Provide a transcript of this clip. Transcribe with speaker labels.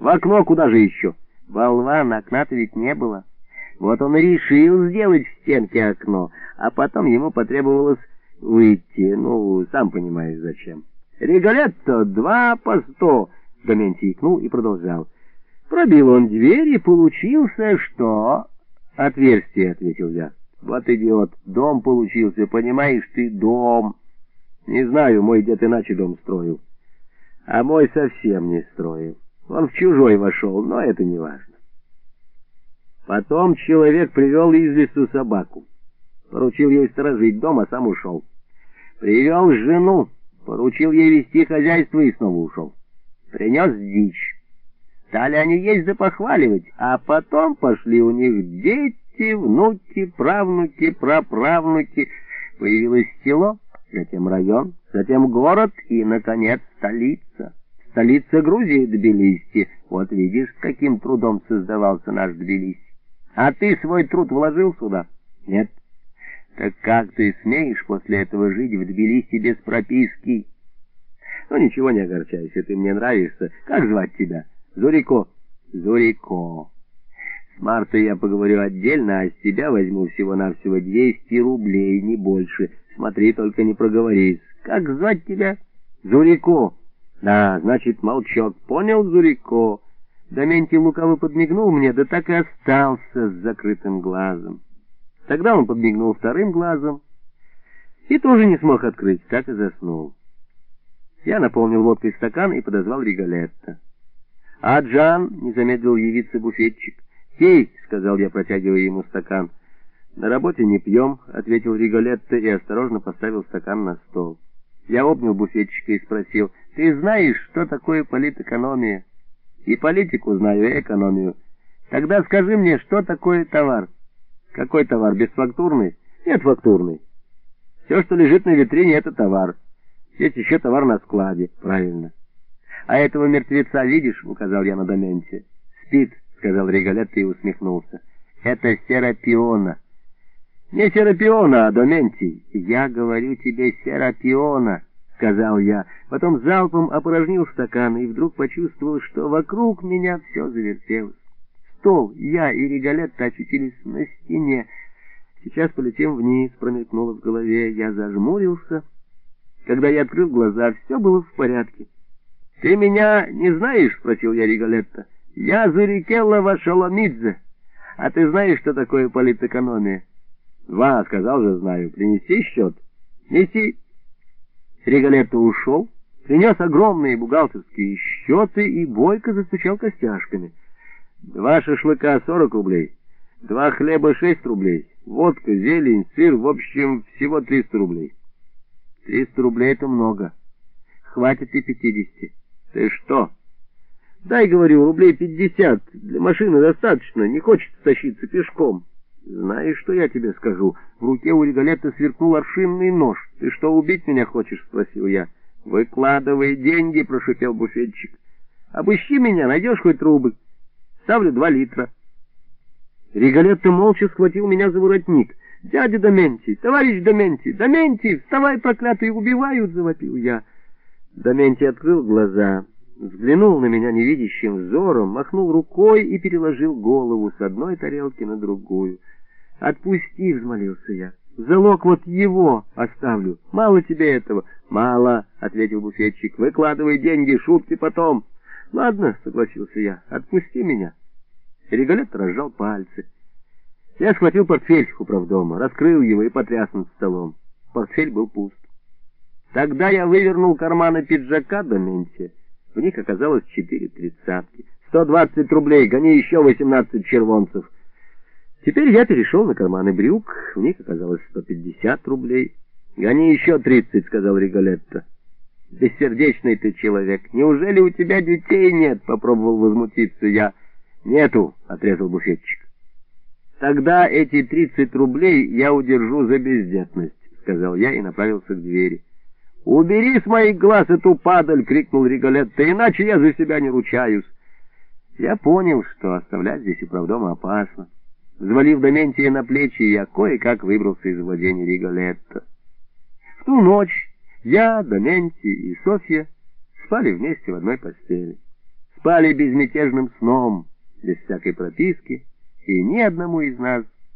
Speaker 1: В окно куда же еще? Болван, окна-то ведь не было. Вот он и решил сделать в стенке окно, а потом ему потребовалось выйти, ну, сам понимаешь, зачем. «Риголетто, 2 по 100!» Доментий икнул и продолжал. Пробил он дверь, и получился что? «Отверстие», — ответил я. «Вот идиот, дом получился, понимаешь ты, дом. Не знаю, мой дед иначе дом строил, а мой совсем не строил. Он в чужой вошел, но это не важно. Потом человек привел из лесу собаку, поручил ей сторожить дом, а сам ушел. Привел жену, поручил ей вести хозяйство и снова ушел. Принес дичь. Стали они есть да похваливать, а потом пошли у них дети, внуки, правнуки, праправнуки. Появилось село, затем район, затем город и, наконец, столица. Столица Грузии — Тбилиси. Вот видишь, с каким трудом создавался наш Тбилиси. А ты свой труд вложил сюда? Нет. Так как ты смеешь после этого жить в Тбилиси без прописки? Ну, ничего, не огорчайся, ты мне нравишься. Как звать тебя? Зурико. Зурико. С Мартой я поговорю отдельно, а с тебя возьму всего-навсего 200 рублей, не больше. Смотри, только не проговорись. Как звать тебя? Зурико. Да, значит, молчок. Понял, Зурико? Доментий лукаво подмигнул мне, да так и остался с закрытым глазом. Тогда он подмигнул вторым глазом и тоже не смог открыть, так и заснул. Я наполнил водкой стакан и подозвал Риголетто. «А Джан?» — не замедлил явиться буфетчик. «Пей», — сказал я, протягивая ему стакан. «На работе не пьем», — ответил Риголетто и осторожно поставил стакан на стол. Я обнял буфетчика и спросил: «Ты знаешь, что такое политэкономия?» «И политику знаю, и экономию». «Тогда скажи мне, что такое товар?» «Какой товар? Бесфактурный?» «Нет, фактурный. Все, что лежит на витрине, это товар. Есть еще товар на складе». «Правильно». «А этого мертвеца видишь?» — указал я на Доментия. «Спит», — сказал Риголетто и усмехнулся. «Это Серапиона». «Не Серапиона, а Доментий». «Я говорю тебе Серапиона», — сказал я. Потом залпом опорожнил стакан и вдруг почувствовал, что вокруг меня все завертелось. Стол, я и Риголетто очутились на стене. «Сейчас полетим вниз», — промелькнуло в голове. Я зажмурился. Когда я открыл глаза, все было в порядке. «Ты меня не знаешь?» — спросил я Риголетто. «Я Зурикелло Вашоломидзе. А ты знаешь, что такое политэкономия?» «Ва, сказал же, знаю. Принеси счет». «Неси». Риголетто ушел, принес огромные бухгалтерские счеты и бойко застучал костяшками. 2 шашлыка 40 рублей, 2 хлеба 6 рублей, водка, зелень, сыр, в общем, всего 300 рублей. 300 рублей — это много. Хватит и 50. Ты что? Дай, говорю, рублей 50. Для машины достаточно, не хочется тащиться пешком. Знаешь, что я тебе скажу? В руке у Риголетто сверкнул аршинный нож. Ты что, убить меня хочешь? Спросил я. Выкладывай деньги, прошипел буфетчик. Обыщи меня, найдешь хоть рубль. Ставлю 2 литра. Риголетто молча схватил меня за воротник. «Дядя Доментий, товарищ Доментий, Доментий, вставай, проклятый, убивают!» — завопил я. Доментий открыл глаза, взглянул на меня невидящим взором, махнул рукой и переложил голову с одной тарелки на другую. «Отпусти!» — взмолился я. «Залог вот его оставлю. Мало тебе этого?» «Мало!» — ответил буфетчик. «Выкладывай деньги, шутки потом». «Ладно», — согласился я, — «отпусти меня». Риголетто разжал пальцы. Я схватил портфель управдома, раскрыл его и потряс над столом. Портфель был пуст. Тогда я вывернул карманы пиджака Доментия. В них оказалось 4 тридцатки. 120 рублей, гони еще 18 червонцев. Теперь я перешел на карманы брюк. В них оказалось 150 рублей. «Гони еще 30», — сказал Риголетто. «Бессердечный ты человек. Неужели у тебя детей нет?» — попробовал возмутиться я. «Нету», — отрезал буфетчик. «Тогда эти 30 рублей я удержу за бездетность», — сказал я и направился к двери. «Убери с моих глаз эту падаль!» — крикнул Риголетто. «Иначе я за себя не ручаюсь». Я понял, что оставлять здесь управдома опасно. Взвалив Доментия на плечи, я кое-как выбрался из владения Риголетто. В ту ночь я, Доментий и Софья спали вместе в одной постели. спали безмятежным сном, без всякой прописки, и ни одному из нас